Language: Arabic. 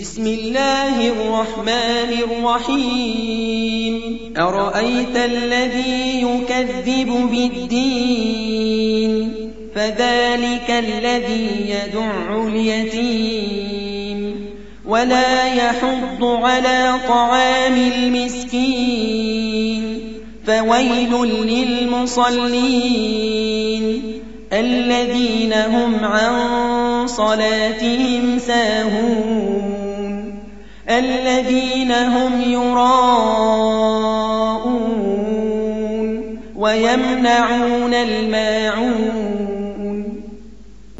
بسم الله الرحمن الرحيم أرأيت الذي يكذب بالدين فذلك الذي يدع اليتيم ولا يحض على طعام المسكين فويل للمصلين الذين هم عن صلاتهم ساهون الذين هم يراءون ويمنعون الماعون